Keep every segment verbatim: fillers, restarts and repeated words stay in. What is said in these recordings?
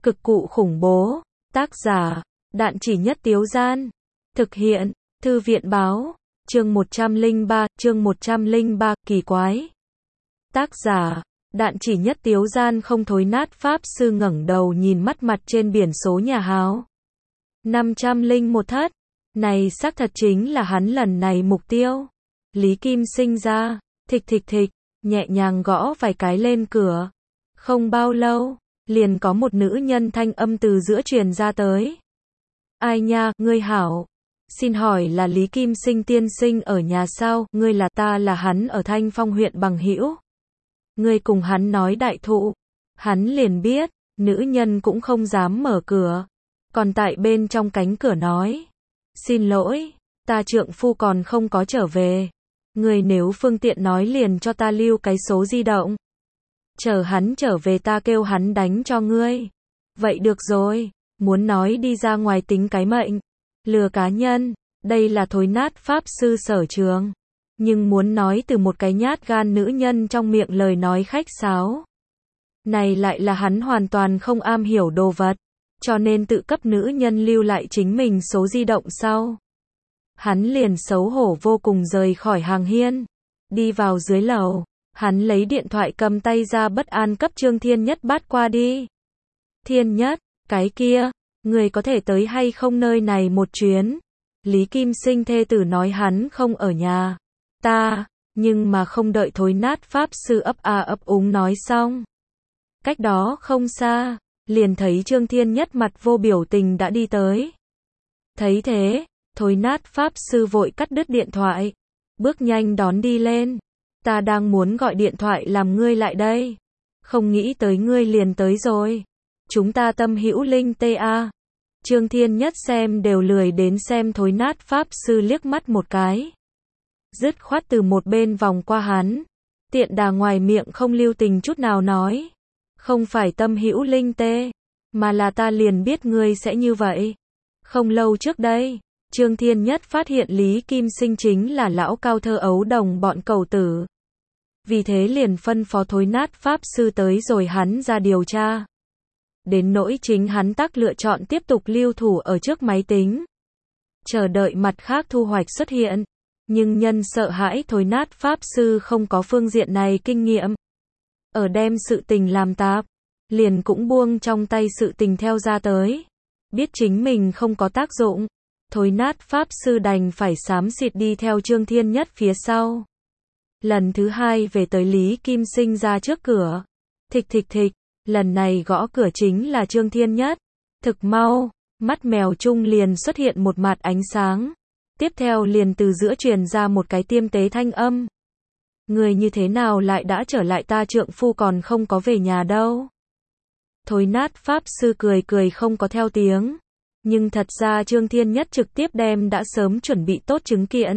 Cực cụ khủng bố. Tác giả, Đạn Chỉ Nhất Tiếu Gian. Thực hiện, Thư viện báo. Chương một trăm lẻ ba, chương một trăm lẻ ba, kỳ quái. Tác giả, Đạn Chỉ Nhất Tiếu Gian. Không thối nát pháp sư ngẩng đầu nhìn mắt mặt trên biển số nhà háo. năm trăm lẻ một thất. Này xác thật chính là hắn lần này mục tiêu. Lý Kim Sinh ra, thịch thịch thịch, nhẹ nhàng gõ vài cái lên cửa. Không bao lâu, liền có một nữ nhân thanh âm từ giữa truyền ra tới. Ai nha, ngươi hảo. Xin hỏi là Lý Kim Sinh tiên sinh ở nhà sao? Ngươi là ta là hắn ở Thanh Phong huyện bằng hữu. Ngươi cùng hắn nói đại thụ. Hắn liền biết, nữ nhân cũng không dám mở cửa. Còn tại bên trong cánh cửa nói. Xin lỗi, ta trượng phu còn không có trở về. Ngươi nếu phương tiện nói liền cho ta lưu cái số di động. Chờ hắn trở về ta kêu hắn đánh cho ngươi. Vậy được rồi, muốn nói đi ra ngoài tính cái mệnh. Lừa cá nhân, đây là thối nát pháp sư sở trường. Nhưng muốn nói từ một cái nhát gan nữ nhân trong miệng lời nói khách sáo. Này lại là hắn hoàn toàn không am hiểu đồ vật. Cho nên tự cấp nữ nhân lưu lại chính mình số di động sau. Hắn liền xấu hổ vô cùng rời khỏi hàng hiên. Đi vào dưới lầu. Hắn lấy điện thoại cầm tay ra bất an cấp Trương Thiên Nhất bắt qua đi. Thiên Nhất, cái kia, người có thể tới hay không nơi này một chuyến? Lý Kim Sinh thê tử nói hắn không ở nhà. Ta, nhưng mà không đợi thối nát pháp sư ấp a ấp úng nói xong. Cách đó không xa, liền thấy Trương Thiên Nhất mặt vô biểu tình đã đi tới. Thấy thế, thối nát pháp sư vội cắt đứt điện thoại. Bước nhanh đón đi lên. Ta đang muốn gọi điện thoại làm ngươi lại đây. Không nghĩ tới ngươi liền tới rồi. Chúng ta tâm hữu linh tê a. Trương Thiên Nhất xem đều lười đến xem thối nát pháp sư liếc mắt một cái. Dứt khoát từ một bên vòng qua hắn. Tiện đà ngoài miệng không lưu tình chút nào nói. Không phải tâm hữu linh tê, mà là ta liền biết ngươi sẽ như vậy. Không lâu trước đây, Trương Thiên Nhất phát hiện Lý Kim Sinh chính là lão cao thơ ấu đồng bọn cầu tử. Vì thế liền phân phó thối nát pháp sư tới rồi hắn ra điều tra. Đến nỗi chính hắn tắc lựa chọn tiếp tục lưu thủ ở trước máy tính. Chờ đợi mặt khác thu hoạch xuất hiện. Nhưng nhân sợ hãi thối nát pháp sư không có phương diện này kinh nghiệm. Ở đem sự tình làm tạp. Liền cũng buông trong tay sự tình theo ra tới. Biết chính mình không có tác dụng. Thối nát pháp sư đành phải xám xịt đi theo Trương Thiên Nhất phía sau. Lần thứ hai về tới Lý Kim Sinh ra trước cửa. Thịch thịch thịch, lần này gõ cửa chính là Trương Thiên Nhất. Thực mau, mắt mèo chung liền xuất hiện một mạt ánh sáng. Tiếp theo liền từ giữa truyền ra một cái tiêm tế thanh âm. Người như thế nào lại đã trở lại, ta trượng phu còn không có về nhà đâu. Thối nát pháp sư cười cười không có theo tiếng. Nhưng thật ra Trương Thiên Nhất trực tiếp đem đã sớm chuẩn bị tốt chứng kiện.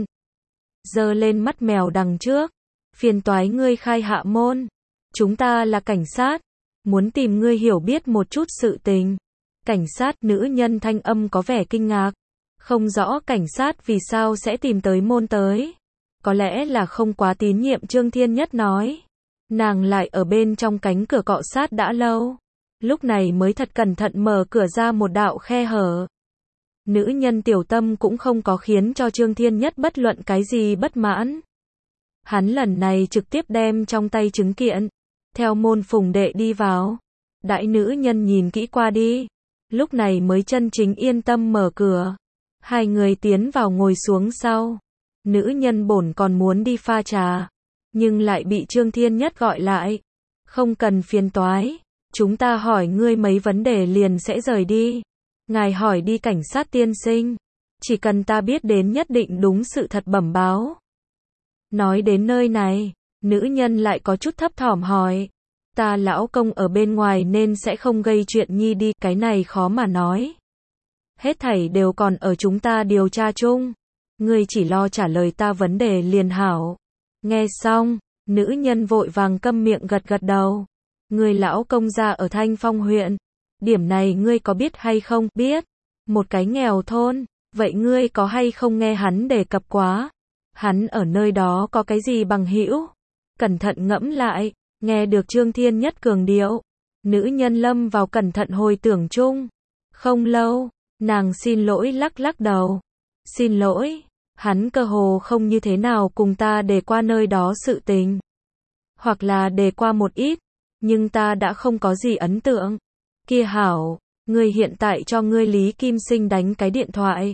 Giơ lên mắt mèo đằng trước. Phiền toái ngươi khai hạ môn. Chúng ta là cảnh sát. Muốn tìm ngươi hiểu biết một chút sự tình. Cảnh sát, nữ nhân thanh âm có vẻ kinh ngạc. Không rõ cảnh sát vì sao sẽ tìm tới môn tới. Có lẽ là không quá tín nhiệm Trương Thiên Nhất nói. Nàng lại ở bên trong cánh cửa cọ sát đã lâu. Lúc này mới thật cẩn thận mở cửa ra một đạo khe hở. Nữ nhân tiểu tâm cũng không có khiến cho Trương Thiên Nhất bất luận cái gì bất mãn. Hắn lần này trực tiếp đem trong tay chứng kiện. Theo môn phùng đệ đi vào. Đại nữ nhân nhìn kỹ qua đi. Lúc này mới chân chính yên tâm mở cửa. Hai người tiến vào ngồi xuống sau. Nữ nhân bổn còn muốn đi pha trà. Nhưng lại bị Trương Thiên Nhất gọi lại. Không cần phiền toái. Chúng ta hỏi ngươi mấy vấn đề liền sẽ rời đi. Ngài hỏi đi cảnh sát tiên sinh. Chỉ cần ta biết đến nhất định đúng sự thật bẩm báo. Nói đến nơi này, nữ nhân lại có chút thấp thỏm hỏi. Ta lão công ở bên ngoài nên sẽ không gây chuyện nhi đi, cái này khó mà nói. Hết thảy đều còn ở chúng ta điều tra chung. Ngươi chỉ lo trả lời ta vấn đề liền hảo. Nghe xong, nữ nhân vội vàng câm miệng gật gật đầu. Ngươi lão công ra ở Thanh Phong huyện. Điểm này ngươi có biết hay không? Biết. Một cái nghèo thôn. Vậy ngươi có hay không nghe hắn đề cập quá? Hắn ở nơi đó có cái gì bằng hữu? Cẩn thận ngẫm lại. Nghe được Trương Thiên Nhất cường điệu. Nữ nhân lâm vào cẩn thận hồi tưởng chung. Không lâu, nàng xin lỗi lắc lắc đầu. Xin lỗi, hắn cơ hồ không như thế nào cùng ta đề qua nơi đó sự tình. Hoặc là đề qua một ít, nhưng ta đã không có gì ấn tượng. Kia hảo, ngươi hiện tại cho ngươi Lý Kim Sinh đánh cái điện thoại.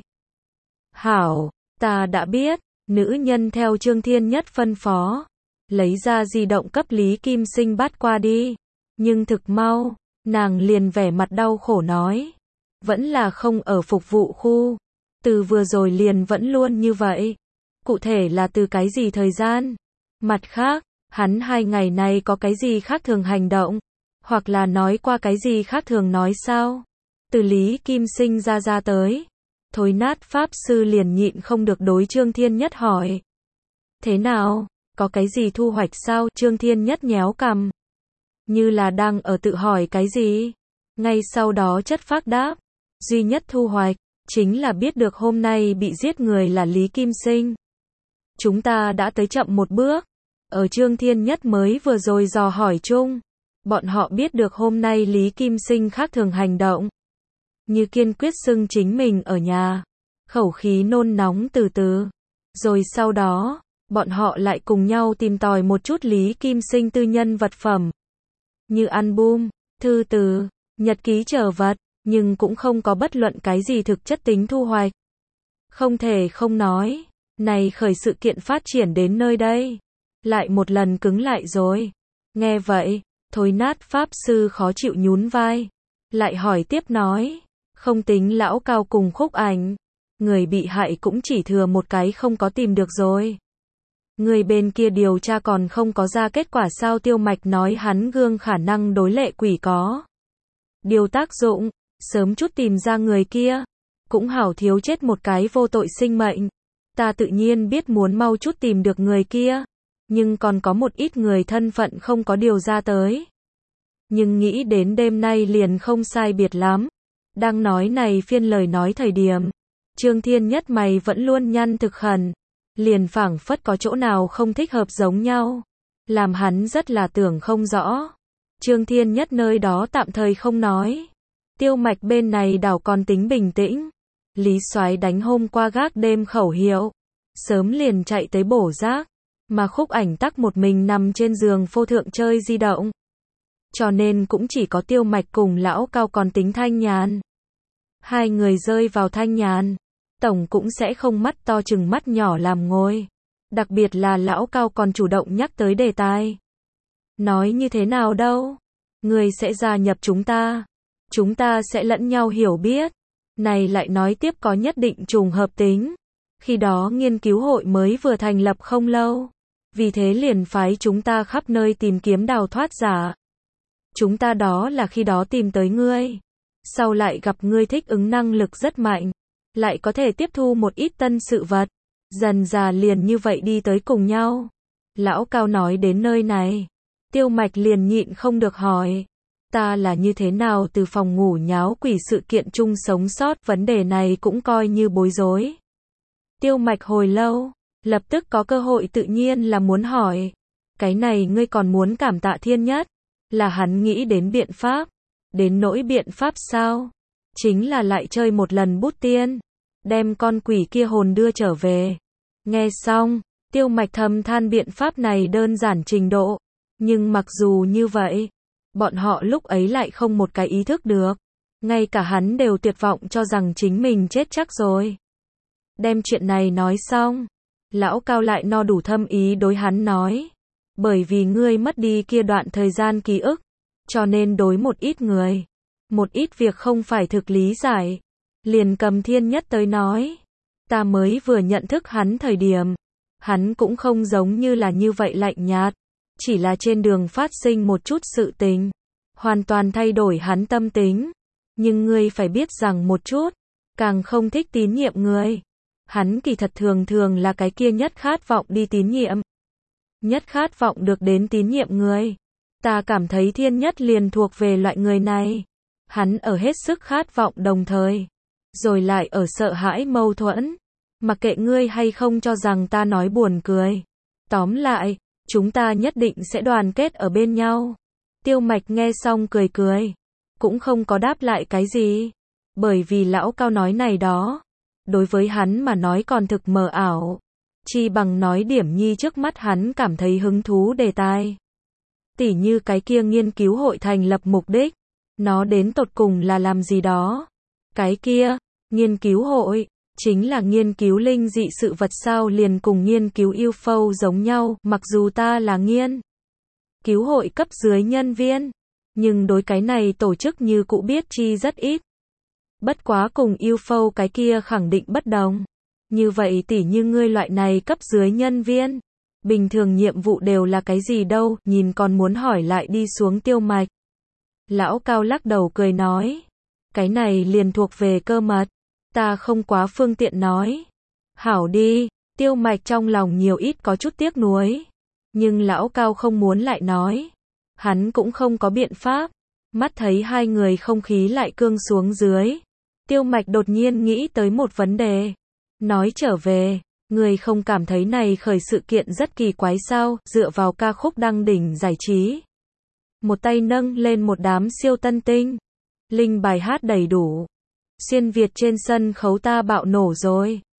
Hảo, ta đã biết, nữ nhân theo Trương Thiên Nhất phân phó. Lấy ra di động cấp Lý Kim Sinh bắt qua đi. Nhưng thực mau, nàng liền vẻ mặt đau khổ nói. Vẫn là không ở phục vụ khu. Từ vừa rồi liền vẫn luôn như vậy. Cụ thể là từ cái gì thời gian? Mặt khác, hắn hai ngày này có cái gì khác thường hành động? Hoặc là nói qua cái gì khác thường nói sao? Từ Lý Kim Sinh ra ra tới. Thối nát Pháp Sư liền nhịn không được đối Trương Thiên Nhất hỏi. Thế nào? Có cái gì thu hoạch sao? Trương Thiên Nhất nhéo cằm. Như là đang ở tự hỏi cái gì? Ngay sau đó chất phác đáp. Duy nhất thu hoạch, chính là biết được hôm nay bị giết người là Lý Kim Sinh. Chúng ta đã tới chậm một bước. Ở Trương Thiên Nhất mới vừa rồi dò hỏi chung. Bọn họ biết được hôm nay Lý Kim Sinh khác thường hành động. Như kiên quyết xưng chính mình ở nhà. Khẩu khí nôn nóng từ từ. Rồi sau đó, bọn họ lại cùng nhau tìm tòi một chút Lý Kim Sinh tư nhân vật phẩm. Như album, thư từ, nhật ký trở vật, nhưng cũng không có bất luận cái gì thực chất tính thu hoạch. Không thể không nói, này khởi sự kiện phát triển đến nơi đây. Lại một lần cứng lại rồi. Nghe vậy, thối nát Pháp Sư khó chịu nhún vai. Lại hỏi tiếp nói, không tính lão cao cùng Khúc Ảnh. Người bị hại cũng chỉ thừa một cái không có tìm được rồi. Người bên kia điều tra còn không có ra kết quả sao? Tiêu Mạch nói hắn gương khả năng đối lệ quỷ có điều tác dụng, sớm chút tìm ra người kia, cũng hảo thiếu chết một cái vô tội sinh mệnh. Ta tự nhiên biết muốn mau chút tìm được người kia, nhưng còn có một ít người thân phận không có điều ra tới. Nhưng nghĩ đến đêm nay liền không sai biệt lắm. Đang nói này phiên lời nói thời điểm, Trương Thiên Nhất mày vẫn luôn nhăn thực khẩn. Liền phảng phất có chỗ nào không thích hợp giống nhau. Làm hắn rất là tưởng không rõ. Trương Thiên Nhất nơi đó tạm thời không nói. Tiêu Mạch bên này đảo còn tính bình tĩnh. Lý Soái đánh hôm qua gác đêm khẩu hiệu. Sớm liền chạy tới bổ rác. Mà Khúc Ảnh tắc một mình nằm trên giường phô thượng chơi di động. Cho nên cũng chỉ có Tiêu Mạch cùng lão cao còn tính thanh nhàn. Hai người rơi vào thanh nhàn. Tổng cũng sẽ không mắt to chừng mắt nhỏ làm ngôi. Đặc biệt là lão cao còn chủ động nhắc tới đề tài. Nói như thế nào đâu? Người sẽ gia nhập chúng ta. Chúng ta sẽ lẫn nhau hiểu biết. Này lại nói tiếp có nhất định trùng hợp tính. Khi đó nghiên cứu hội mới vừa thành lập không lâu. Vì thế liền phái chúng ta khắp nơi tìm kiếm đào thoát giả. Chúng ta đó là khi đó tìm tới ngươi. Sau lại gặp ngươi thích ứng năng lực rất mạnh. Lại có thể tiếp thu một ít tân sự vật. Dần dà liền như vậy đi tới cùng nhau. Lão cao nói đến nơi này. Tiêu Mạch liền nhịn không được hỏi. Ta là như thế nào từ phòng ngủ nháo quỷ sự kiện chung sống sót, vấn đề này cũng coi như bối rối. Tiêu Mạch hồi lâu, lập tức có cơ hội tự nhiên là muốn hỏi. Cái này ngươi còn muốn cảm tạ Thiên Nhất. Là hắn nghĩ đến biện pháp. Đến nỗi biện pháp sao? Chính là lại chơi một lần bút tiên. Đem con quỷ kia hồn đưa trở về. Nghe xong, Tiêu Mạch thầm than biện pháp này đơn giản trình độ. Nhưng mặc dù như vậy, bọn họ lúc ấy lại không một cái ý thức được. Ngay cả hắn đều tuyệt vọng cho rằng chính mình chết chắc rồi. Đem chuyện này nói xong, lão cao lại no đủ thâm ý đối hắn nói. Bởi vì ngươi mất đi kia đoạn thời gian ký ức, cho nên đối một ít người, một ít việc không phải thực lý giải. Liền cầm Thiên Nhất tới nói. Ta mới vừa nhận thức hắn thời điểm. Hắn cũng không giống như là như vậy lạnh nhạt. Chỉ là trên đường phát sinh một chút sự tình. Hoàn toàn thay đổi hắn tâm tính. Nhưng ngươi phải biết rằng một chút. Càng không thích tín nhiệm người. Hắn kỳ thật thường thường là cái kia nhất khát vọng đi tín nhiệm. Nhất khát vọng được đến tín nhiệm người. Ta cảm thấy Thiên Nhất liền thuộc về loại người này. Hắn ở hết sức khát vọng đồng thời. Rồi lại ở sợ hãi mâu thuẫn. Mặc kệ ngươi hay không cho rằng ta nói buồn cười. Tóm lại, chúng ta nhất định sẽ đoàn kết ở bên nhau. Tiêu Mạch nghe xong cười cười, cũng không có đáp lại cái gì, bởi vì lão Cao nói này đó, đối với hắn mà nói còn thực mờ ảo, chi bằng nói điểm nhi trước mắt hắn cảm thấy hứng thú đề tài. Tỉ như cái kia nghiên cứu hội thành lập mục đích, nó đến tột cùng là làm gì đó. Cái kia, nghiên cứu hội, chính là nghiên cứu linh dị sự vật sao, liền cùng nghiên cứu u ép ô giống nhau, mặc dù ta là nghiên cứu hội cấp dưới nhân viên, nhưng đối cái này tổ chức như cũ biết chi rất ít. Bất quá cùng u ép ô cái kia khẳng định bất đồng. Như vậy tỉ như ngươi loại này cấp dưới nhân viên, bình thường nhiệm vụ đều là cái gì đâu, nhìn còn muốn hỏi lại đi xuống Tiêu Mạch. Lão Cao lắc đầu cười nói, cái này liền thuộc về cơ mật, ta không quá phương tiện nói. Hảo đi, Tiêu Mạch trong lòng nhiều ít có chút tiếc nuối, nhưng lão Cao không muốn lại nói, hắn cũng không có biện pháp. Mắt thấy hai người không khí lại cương xuống dưới, Tiêu Mạch đột nhiên nghĩ tới một vấn đề, nói trở về, người không cảm thấy này khởi sự kiện rất kỳ quái sao, dựa vào ca khúc đăng đỉnh giải trí. Một tay nâng lên một đám siêu tân tinh, linh bài hát đầy đủ, xuyên Việt trên sân khấu ta bạo nổ rồi.